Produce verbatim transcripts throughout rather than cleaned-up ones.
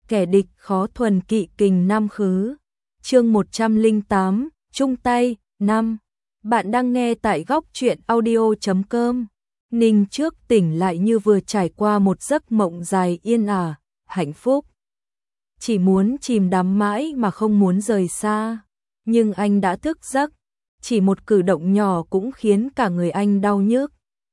kẻ địch khó thuần kỵ kình năm khứ. Chương một trăm lẻ tám, chung tay, năm. Bạn đang nghe tại góc truyện audio chấm com. Ninh trước tỉnh lại như vừa trải qua một giấc mộng dài yên ả, hạnh phúc. Chỉ muốn chìm đắm mãi mà không muốn rời xa. Nhưng anh đã thức giấc, chỉ một cử động nhỏ cũng khiến cả người anh đau nhức.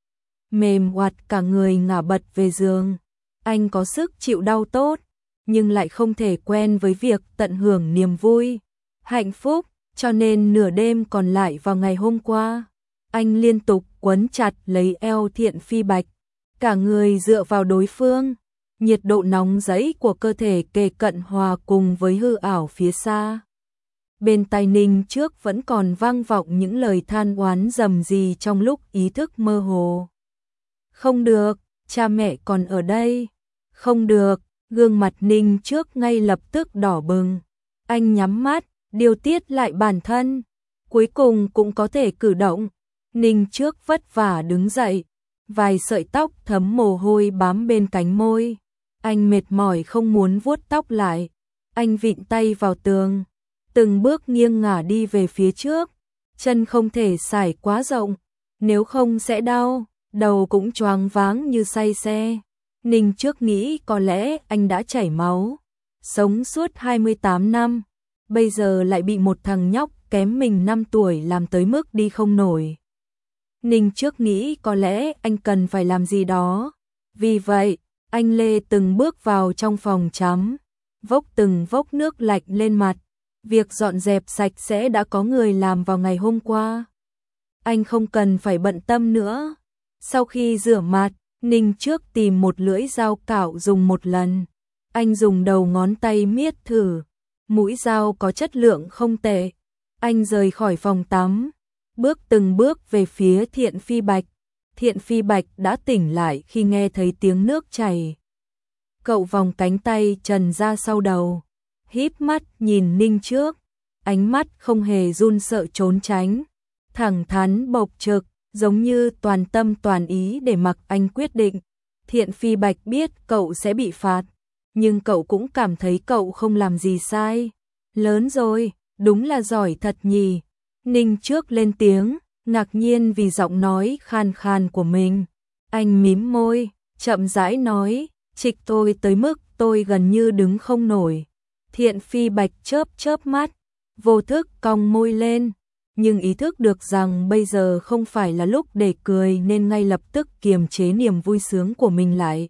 Mềm oặt cả người ngả bật về giường. Anh có sức chịu đau tốt, nhưng lại không thể quen với việc tận hưởng niềm vui, hạnh phúc, cho nên nửa đêm còn lại vào ngày hôm qua, anh liên tục quấn chặt lấy eo Thiện Phi Bạch, cả người dựa vào đối phương, nhiệt độ nóng rẫy của cơ thể kề cận hòa cùng với hư ảo phía xa. Bên tai Ninh trước vẫn còn vang vọng những lời than oán rầm rì trong lúc ý thức mơ hồ. Không được, cha mẹ còn ở đây. Không được, gương mặt Ninh trước ngay lập tức đỏ bừng. Anh nhắm mắt, điều tiết lại bản thân. Cuối cùng cũng có thể cử động. Ninh trước vất vả đứng dậy. Vài sợi tóc thấm mồ hôi bám bên cánh môi. Anh mệt mỏi không muốn vuốt tóc lại. Anh vịn tay vào tường. Từng bước nghiêng ngả đi về phía trước. Chân không thể sải quá rộng. Nếu không sẽ đau. Đầu cũng choáng váng như say xe. Ninh trước nghĩ có lẽ anh đã chảy máu. Sống suốt hai mươi tám năm. Bây giờ lại bị một thằng nhóc kém mình năm tuổi làm tới mức đi không nổi. Ninh trước nghĩ có lẽ anh cần phải làm gì đó. Vì vậy, anh lê từng bước vào trong phòng tắm. Vốc từng vốc nước lạnh lên mặt. Việc dọn dẹp sạch sẽ đã có người làm vào ngày hôm qua. Anh không cần phải bận tâm nữa. Sau khi rửa mặt, Ninh trước tìm một lưỡi dao cạo dùng một lần. Anh dùng đầu ngón tay miết thử. Mũi dao có chất lượng không tệ. Anh rời khỏi phòng tắm. Bước từng bước về phía Thiện Phi Bạch. Thiện Phi Bạch đã tỉnh lại khi nghe thấy tiếng nước chảy. Cậu vòng cánh tay trần ra sau đầu. Híp mắt nhìn Ninh trước. Ánh mắt không hề run sợ trốn tránh. Thẳng thắn bộc trực. Giống như toàn tâm toàn ý để mặc anh quyết định. Thiện Phi Bạch biết cậu sẽ bị phạt, nhưng cậu cũng cảm thấy cậu không làm gì sai. Lớn rồi, đúng là giỏi thật nhỉ. Ninh trước lên tiếng, ngạc nhiên vì giọng nói khan khan của mình. Anh mím môi, chậm rãi nói, trịch tôi tới mức tôi gần như đứng không nổi. Thiện Phi Bạch chớp chớp mắt, vô thức cong môi lên. Nhưng ý thức được rằng bây giờ không phải là lúc để cười nên ngay lập tức kiềm chế niềm vui sướng của mình lại.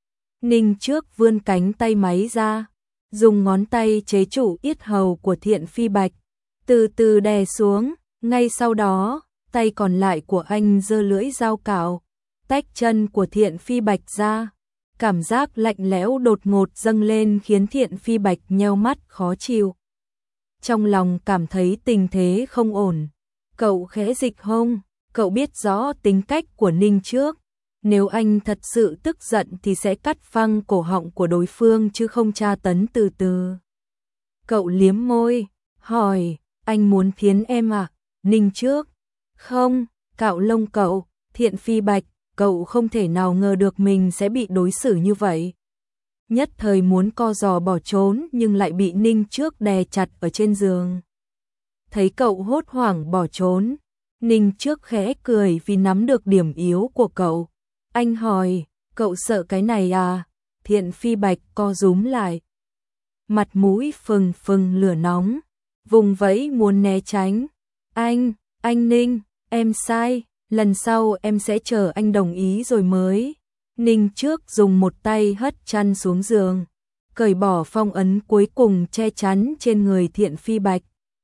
Ninh trước vươn cánh tay máy ra, dùng ngón tay chế trụ yết hầu của Thiện Phi Bạch, từ từ đè xuống, ngay sau đó, tay còn lại của anh giơ lưỡi dao cạo, tách chân của Thiện Phi Bạch ra. Cảm giác lạnh lẽo đột ngột dâng lên khiến Thiện Phi Bạch nheo mắt khó chịu. Trong lòng cảm thấy tình thế không ổn. Cậu khẽ dịch hông, cậu biết rõ tính cách của Ninh trước. Nếu anh thật sự tức giận thì sẽ cắt phăng cổ họng của đối phương chứ không tra tấn từ từ. Cậu liếm môi, hỏi, anh muốn thiến em à? Ninh trước. Không, cạo lông cậu, Thiện Phi Bạch, cậu không thể nào ngờ được mình sẽ bị đối xử như vậy. Nhất thời muốn co giò bỏ trốn nhưng lại bị Ninh trước đè chặt ở trên giường. Thấy cậu hốt hoảng bỏ trốn, Ninh trước khẽ cười vì nắm được điểm yếu của cậu. Anh hỏi, cậu sợ cái này à? Thiện Phi Bạch co rúm lại. Mặt mũi phừng phừng lửa nóng, vùng vẫy muốn né tránh. Anh, anh Ninh, em sai, lần sau em sẽ chờ anh đồng ý rồi mới. Ninh trước dùng một tay hất chăn xuống giường, cởi bỏ phong ấn cuối cùng che chắn trên người Thiện Phi Bạch.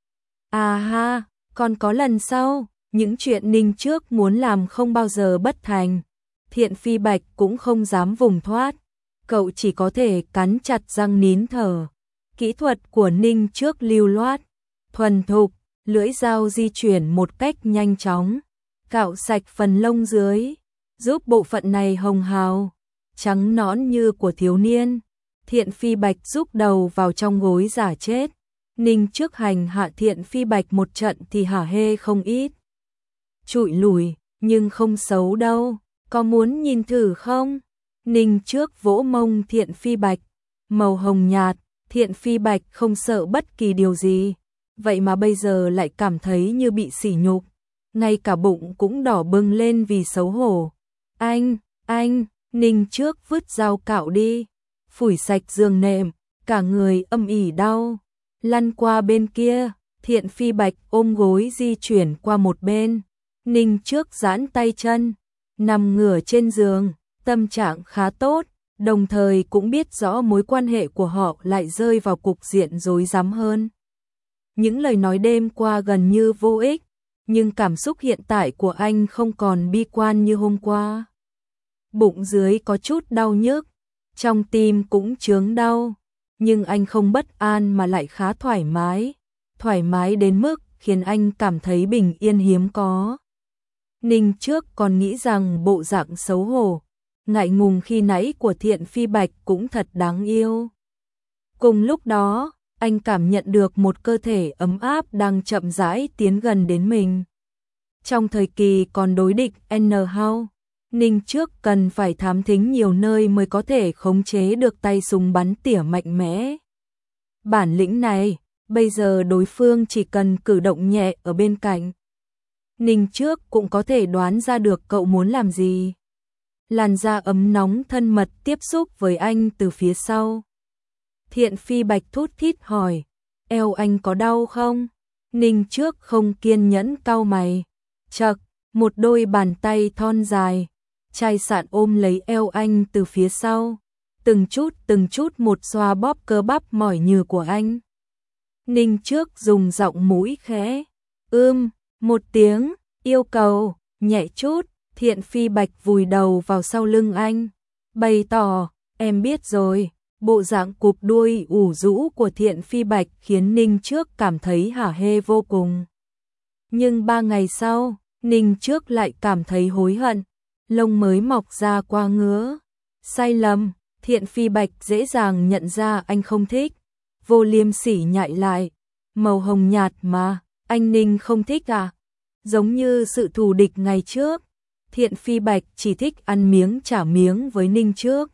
À ha, còn có lần sau, những chuyện Ninh trước muốn làm không bao giờ bất thành. Thiện Phi Bạch cũng không dám vùng thoát, cậu chỉ có thể cắn chặt răng nín thở. Kỹ thuật của Ninh trước lưu loát, thuần thục, lưỡi dao di chuyển một cách nhanh chóng, cạo sạch phần lông dưới, giúp bộ phận này hồng hào, trắng nõn như của thiếu niên. Thiện Phi Bạch rúc đầu vào trong gối giả chết. Ninh trước hành hạ Thiện Phi Bạch một trận thì hả hê không ít. Trụi lùi, nhưng không xấu đâu, có muốn nhìn thử không? Ninh trước vỗ mông Thiện Phi Bạch, màu hồng nhạt, Thiện Phi Bạch không sợ bất kỳ điều gì, vậy mà bây giờ lại cảm thấy như bị sỉ nhục, ngay cả bụng cũng đỏ bừng lên vì xấu hổ. Anh, anh, Ninh Trước vứt dao cạo đi, phủi sạch giường nệm, cả người âm ỉ đau, lăn qua bên kia, Thiện Phi Bạch ôm gối di chuyển qua một bên, Ninh Trước giãn tay chân, nằm ngửa trên giường, tâm trạng khá tốt, đồng thời cũng biết rõ mối quan hệ của họ lại rơi vào cục diện rối rắm hơn. Những lời nói đêm qua gần như vô ích, nhưng cảm xúc hiện tại của anh không còn bi quan như hôm qua. Bụng dưới có chút đau nhức, trong tim cũng chướng đau, nhưng anh không bất an mà lại khá thoải mái, thoải mái đến mức khiến anh cảm thấy bình yên hiếm có. Ninh Trước còn nghĩ rằng bộ dạng xấu hổ, ngại ngùng khi nãy của Thiện Phi Bạch cũng thật đáng yêu. Cùng lúc đó, anh cảm nhận được một cơ thể ấm áp đang chậm rãi tiến gần đến mình. Trong thời kỳ còn đối địch N-House, Ninh Trước cần phải thám thính nhiều nơi mới có thể khống chế được tay súng bắn tỉa mạnh mẽ. Bản lĩnh này, bây giờ đối phương chỉ cần cử động nhẹ ở bên cạnh, Ninh Trước cũng có thể đoán ra được cậu muốn làm gì. Làn da ấm nóng thân mật tiếp xúc với anh từ phía sau. Thiện Phi Bạch thút thít hỏi, eo anh có đau không? Ninh Trước không kiên nhẫn cau mày. Chậc, một đôi bàn tay thon dài, chai sạn ôm lấy eo anh từ phía sau, từng chút từng chút một xoa bóp cơ bắp mỏi nhừ của anh. Ninh Trước dùng giọng mũi khẽ, ưm, một tiếng, yêu cầu, nhẹ chút. Thiện Phi Bạch vùi đầu vào sau lưng anh, bày tỏ, em biết rồi. Bộ dạng cụp đuôi ủ rũ của Thiện Phi Bạch khiến Ninh Trước cảm thấy hả hê vô cùng. Nhưng ba ngày sau, Ninh Trước lại cảm thấy hối hận, lông mới mọc ra qua ngứa. Sai lầm, Thiện Phi Bạch dễ dàng nhận ra anh không thích, vô liêm sỉ nhại lại, màu hồng nhạt mà, anh Ninh không thích à? Giống như sự thù địch ngày trước, Thiện Phi Bạch chỉ thích ăn miếng trả miếng với Ninh Trước.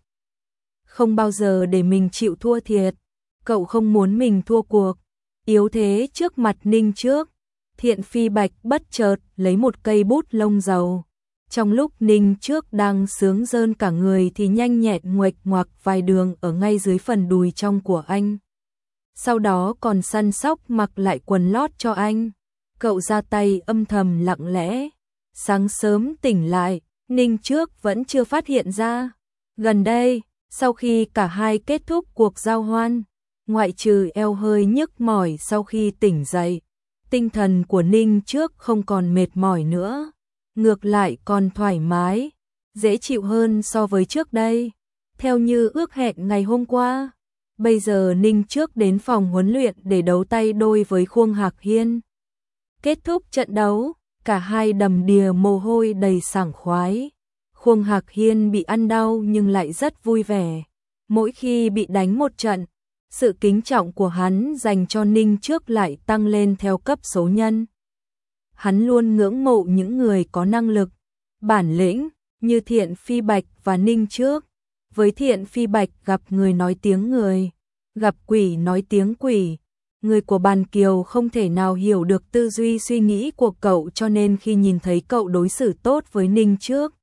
Không bao giờ để mình chịu thua thiệt, cậu không muốn mình thua cuộc, yếu thế trước mặt Ninh Trước. Thiện Phi Bạch bất chợt lấy một cây bút lông dầu. Trong lúc Ninh Trước đang sướng rơn cả người thì nhanh nhẹn nguệch ngoạc vài đường ở ngay dưới phần đùi trong của anh. Sau đó còn săn sóc mặc lại quần lót cho anh. Cậu ra tay âm thầm lặng lẽ. Sáng sớm tỉnh lại, Ninh Trước vẫn chưa phát hiện ra. Gần đây, sau khi cả hai kết thúc cuộc giao hoan, ngoại trừ eo hơi nhức mỏi sau khi tỉnh dậy, tinh thần của Ninh Trước không còn mệt mỏi nữa, ngược lại còn thoải mái, dễ chịu hơn so với trước đây. Theo như ước hẹn ngày hôm qua, bây giờ Ninh Trước đến phòng huấn luyện để đấu tay đôi với Khuông Hạc Hiên. Kết thúc trận đấu, cả hai đầm đìa mồ hôi đầy sảng khoái. Khuông Hạc Hiên bị ăn đau nhưng lại rất vui vẻ. Mỗi khi bị đánh một trận, sự kính trọng của hắn dành cho Ninh Trước lại tăng lên theo cấp số nhân. Hắn luôn ngưỡng mộ những người có năng lực, bản lĩnh như Thiện Phi Bạch và Ninh Trước. Với Thiện Phi Bạch gặp người nói tiếng người, gặp quỷ nói tiếng quỷ. Người của Bàn Kiều không thể nào hiểu được tư duy suy nghĩ của cậu, cho nên khi nhìn thấy cậu đối xử tốt với Ninh Trước,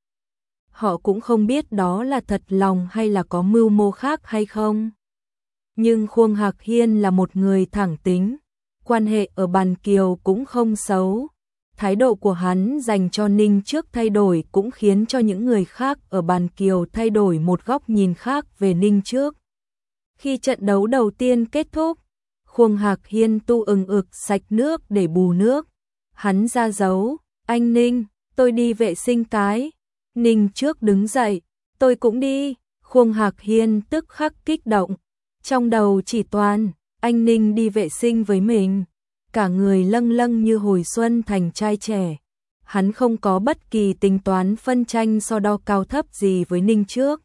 họ cũng không biết đó là thật lòng hay là có mưu mô khác hay không. Nhưng Khuông Hạc Hiên là một người thẳng tính, quan hệ ở Bàn Kiều cũng không xấu. Thái độ của hắn dành cho Ninh Trước thay đổi cũng khiến cho những người khác ở Bàn Kiều thay đổi một góc nhìn khác về Ninh Trước. Khi trận đấu đầu tiên kết thúc, Khuông Hạc Hiên tu ừng ực sạch nước để bù nước. Hắn ra dấu, anh Ninh, tôi đi vệ sinh cái. Ninh Trước đứng dậy, tôi cũng đi. Khuông Hạc Hiên tức khắc kích động. Trong đầu chỉ toàn, anh Ninh đi vệ sinh với mình. Cả người lâng lâng như hồi xuân thành trai trẻ. Hắn không có bất kỳ tính toán phân tranh so đo cao thấp gì với Ninh Trước.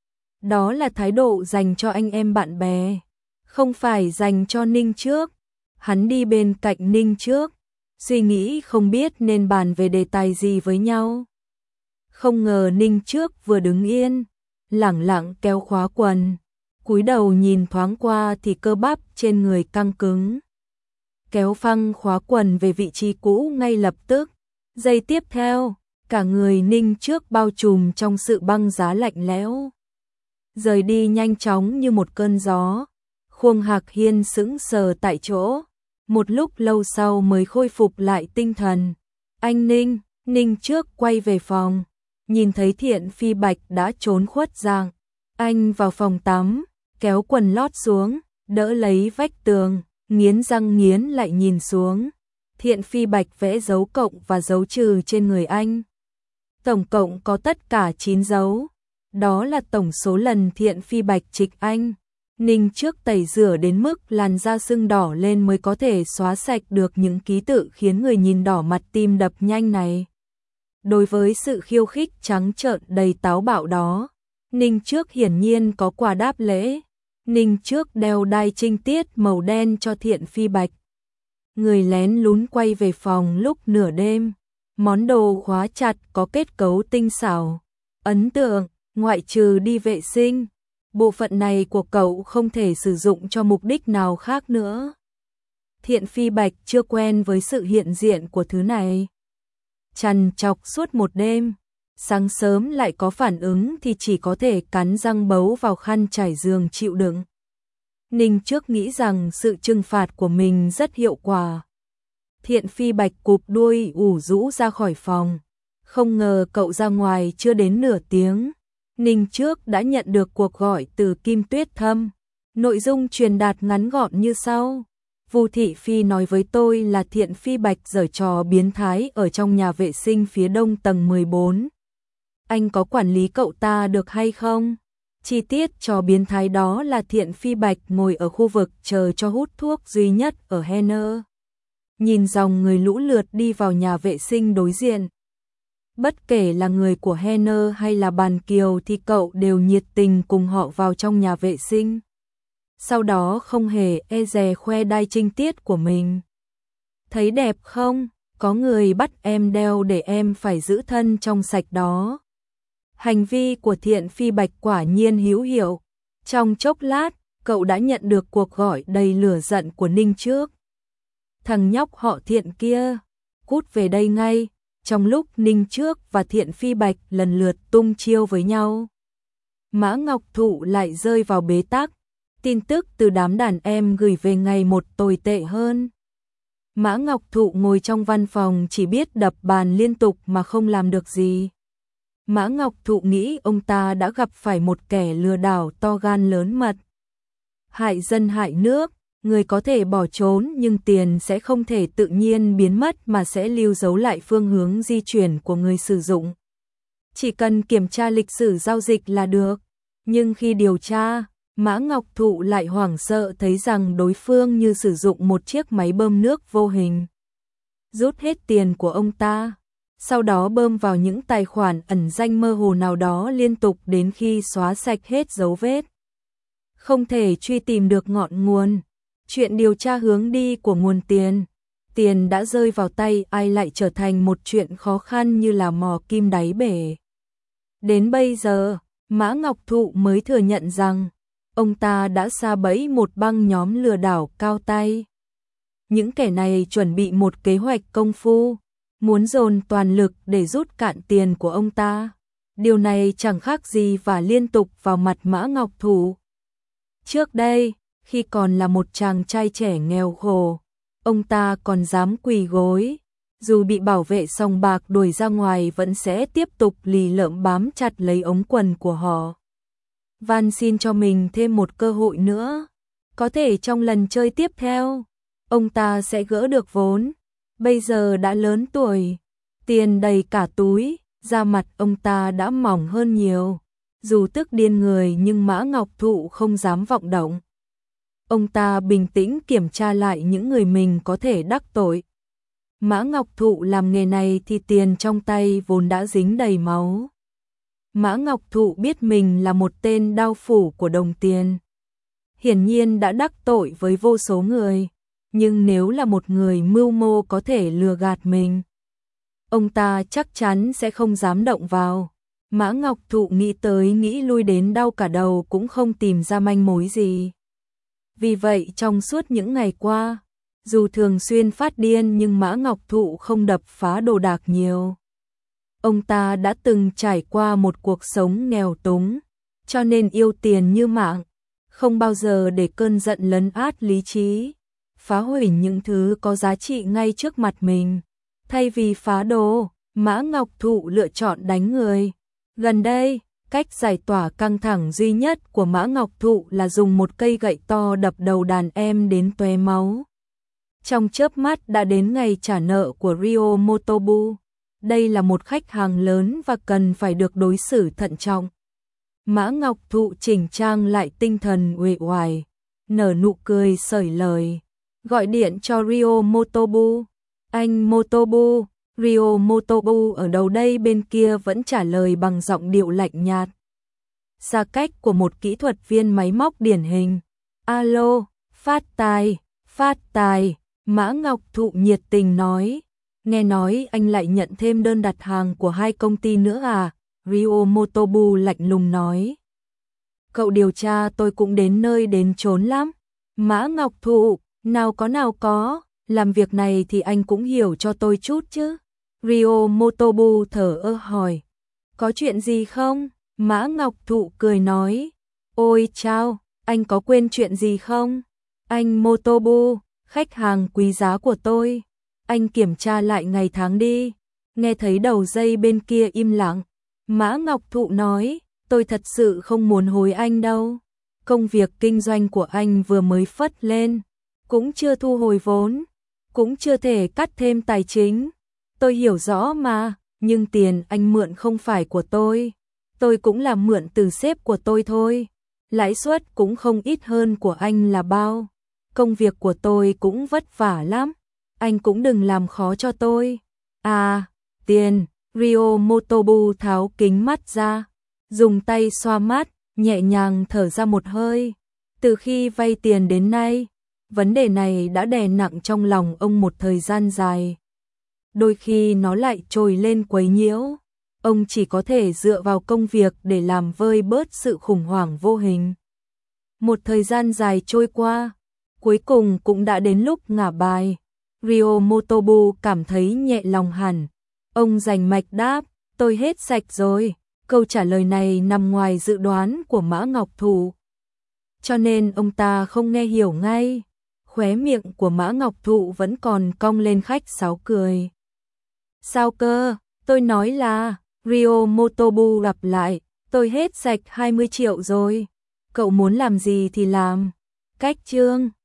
Đó là thái độ dành cho anh em bạn bè, không phải dành cho Ninh Trước. Hắn đi bên cạnh Ninh Trước, suy nghĩ không biết nên bàn về đề tài gì với nhau. Không ngờ Ninh Trước vừa đứng yên, lẳng lặng kéo khóa quần, cúi đầu nhìn thoáng qua thì cơ bắp trên người căng cứng. Kéo phăng khóa quần về vị trí cũ ngay lập tức. Giây tiếp theo, cả người Ninh Trước bao trùm trong sự băng giá lạnh lẽo. Rời đi nhanh chóng như một cơn gió. Khuông Hạc Hiên sững sờ tại chỗ. Một lúc lâu sau mới khôi phục lại tinh thần. Anh Ninh, Ninh Trước quay về phòng. Nhìn thấy Thiện Phi Bạch đã trốn khuất dạng. Anh vào phòng tắm, kéo quần lót xuống, đỡ lấy vách tường, nghiến răng nghiến lại nhìn xuống. Thiện Phi Bạch vẽ dấu cộng và dấu trừ trên người anh. Tổng cộng có tất cả chín dấu. Đó là tổng số lần Thiện Phi Bạch trịch anh. Ninh Trước tẩy rửa đến mức làn da sưng đỏ lên mới có thể xóa sạch được những ký tự khiến người nhìn đỏ mặt tim đập nhanh này. Đối với sự khiêu khích trắng trợn đầy táo bạo đó, Ninh Trước hiển nhiên có quà đáp lễ. Ninh Trước đeo đai trinh tiết màu đen cho Thiện Phi Bạch. Người lén lún quay về phòng lúc nửa đêm. Món đồ khóa chặt có kết cấu tinh xảo, ấn tượng, ngoại trừ đi vệ sinh. Bộ phận này của cậu không thể sử dụng cho mục đích nào khác nữa. Thiện Phi Bạch chưa quen với sự hiện diện của thứ này. Trằn trọc suốt một đêm, sáng sớm lại có phản ứng thì chỉ có thể cắn răng bấu vào khăn trải giường chịu đựng. Ninh Trước nghĩ rằng sự trừng phạt của mình rất hiệu quả. Thiện Phi Bạch cụp đuôi ủ rũ ra khỏi phòng. Không ngờ cậu ra ngoài chưa đến nửa tiếng. Ninh Trước đã nhận được cuộc gọi từ Kim Tuyết Thâm. Nội dung truyền đạt ngắn gọn như sau. Vu Thị Phi nói với tôi là Thiện Phi Bạch giở trò biến thái ở trong nhà vệ sinh phía đông tầng mười bốn. Anh có quản lý cậu ta được hay không? Chi tiết trò biến thái đó là Thiện Phi Bạch ngồi ở khu vực chờ cho hút thuốc duy nhất ở Henner. Nhìn dòng người lũ lượt đi vào nhà vệ sinh đối diện. Bất kể là người của Henner hay là Bàn Kiều thì cậu đều nhiệt tình cùng họ vào trong nhà vệ sinh. Sau đó không hề e dè khoe đai trinh tiết của mình. Thấy đẹp không? Có người bắt em đeo để em phải giữ thân trong sạch đó. Hành vi của Thiện Phi Bạch quả nhiên hữu hiệu. Trong chốc lát, cậu đã nhận được cuộc gọi đầy lửa giận của Ninh Trước. Thằng nhóc họ Thiện kia, cút về đây ngay. Trong lúc Ninh Trước và Thiện Phi Bạch lần lượt tung chiêu với nhau, Mã Ngọc Thụ lại rơi vào bế tắc. Tin tức từ đám đàn em gửi về ngày một tồi tệ hơn. Mã Ngọc Thụ ngồi trong văn phòng chỉ biết đập bàn liên tục mà không làm được gì. Mã Ngọc Thụ nghĩ ông ta đã gặp phải một kẻ lừa đảo to gan lớn mật. Hại dân hại nước, người có thể bỏ trốn nhưng tiền sẽ không thể tự nhiên biến mất mà sẽ lưu dấu lại phương hướng di chuyển của người sử dụng. Chỉ cần kiểm tra lịch sử giao dịch là được. Nhưng khi điều tra, Mã Ngọc Thụ lại hoảng sợ thấy rằng đối phương như sử dụng một chiếc máy bơm nước vô hình. Rút hết tiền của ông ta, sau đó bơm vào những tài khoản ẩn danh mơ hồ nào đó liên tục đến khi xóa sạch hết dấu vết. Không thể truy tìm được ngọn nguồn. Chuyện điều tra hướng đi của nguồn tiền. Tiền đã rơi vào tay ai lại trở thành một chuyện khó khăn như là mò kim đáy bể. Đến bây giờ, Mã Ngọc Thụ mới thừa nhận rằng ông ta đã sa bẫy một băng nhóm lừa đảo cao tay. Những kẻ này chuẩn bị một kế hoạch công phu, muốn dồn toàn lực để rút cạn tiền của ông ta. Điều này chẳng khác gì và liên tục vào mặt Mã Ngọc Thụ. Trước đây, khi còn là một chàng trai trẻ nghèo khổ, ông ta còn dám quỳ gối. Dù bị bảo vệ sòng bạc đuổi ra ngoài vẫn sẽ tiếp tục lì lợm bám chặt lấy ống quần của họ. Van xin cho mình thêm một cơ hội nữa. Có thể trong lần chơi tiếp theo, ông ta sẽ gỡ được vốn. Bây giờ đã lớn tuổi, tiền đầy cả túi, da mặt ông ta đã mỏng hơn nhiều. Dù tức điên người nhưng Mã Ngọc Thụ không dám vọng động. Ông ta bình tĩnh kiểm tra lại những người mình có thể đắc tội. Mã Ngọc Thụ làm nghề này thì tiền trong tay vốn đã dính đầy máu. Mã Ngọc Thụ biết mình là một tên đao phủ của đồng tiền. Hiển nhiên đã đắc tội với vô số người, nhưng nếu là một người mưu mô có thể lừa gạt mình, ông ta chắc chắn sẽ không dám động vào. Mã Ngọc Thụ nghĩ tới nghĩ lui đến đau cả đầu cũng không tìm ra manh mối gì. Vì vậy trong suốt những ngày qua, dù thường xuyên phát điên nhưng Mã Ngọc Thụ không đập phá đồ đạc nhiều. Ông ta đã từng trải qua một cuộc sống nghèo túng, cho nên yêu tiền như mạng, không bao giờ để cơn giận lấn át lý trí, phá hủy những thứ có giá trị ngay trước mặt mình. Thay vì phá đồ, Mã Ngọc Thụ lựa chọn đánh người. Gần đây, cách giải tỏa căng thẳng duy nhất của Mã Ngọc Thụ là dùng một cây gậy to đập đầu đàn em đến tóe máu. Trong chớp mắt đã đến ngày trả nợ của Ryo Motobu. Đây là một khách hàng lớn và cần phải được đối xử thận trọng. Mã Ngọc Thụ chỉnh trang lại tinh thần uể oải, nở nụ cười xởi lời, gọi điện cho Ryo Motobu. Anh Motobu, Ryo Motobu ở đầu đây bên kia vẫn trả lời bằng giọng điệu lạnh nhạt. Xa cách của một kỹ thuật viên máy móc điển hình. Alo, phát tài, phát tài, Mã Ngọc Thụ nhiệt tình nói. Nghe nói anh lại nhận thêm đơn đặt hàng của hai công ty nữa à? Ryo Motobu lạnh lùng nói. Cậu điều tra tôi cũng đến nơi đến chốn lắm. Mã Ngọc Thụ, nào có nào có, làm việc này thì anh cũng hiểu cho tôi chút chứ. Ryo Motobu thở ơ hỏi. Có chuyện gì không? Mã Ngọc Thụ cười nói. Ôi chao, anh có quên chuyện gì không? Anh Motobu, khách hàng quý giá của tôi. Anh kiểm tra lại ngày tháng đi. Nghe thấy đầu dây bên kia im lặng, Mã Ngọc Thụ nói, tôi thật sự không muốn hối anh đâu. Công việc kinh doanh của anh vừa mới phất lên, cũng chưa thu hồi vốn, cũng chưa thể cắt thêm tài chính. Tôi hiểu rõ mà, nhưng tiền anh mượn không phải của tôi. Tôi cũng là mượn từ sếp của tôi thôi. Lãi suất cũng không ít hơn của anh là bao. Công việc của tôi cũng vất vả lắm. Anh cũng đừng làm khó cho tôi. À, tiền. Ryo Motobu tháo kính mắt ra, dùng tay xoa mắt, nhẹ nhàng thở ra một hơi. Từ khi vay tiền đến nay, vấn đề này đã đè nặng trong lòng ông một thời gian dài. Đôi khi nó lại trồi lên quấy nhiễu. Ông chỉ có thể dựa vào công việc để làm vơi bớt sự khủng hoảng vô hình. Một thời gian dài trôi qua, cuối cùng cũng đã đến lúc ngả bài. Ryo Motobu cảm thấy nhẹ lòng hẳn. Ông rành mạch đáp, tôi hết sạch rồi. Câu trả lời này nằm ngoài dự đoán của Mã Ngọc Thụ, cho nên ông ta không nghe hiểu ngay. Khóe miệng của Mã Ngọc Thụ vẫn còn cong lên khách sáo cười. Sao cơ? Tôi nói là, Ryo Motobu lặp lại, tôi hết sạch hai mươi triệu rồi. Cậu muốn làm gì thì làm. Cách chương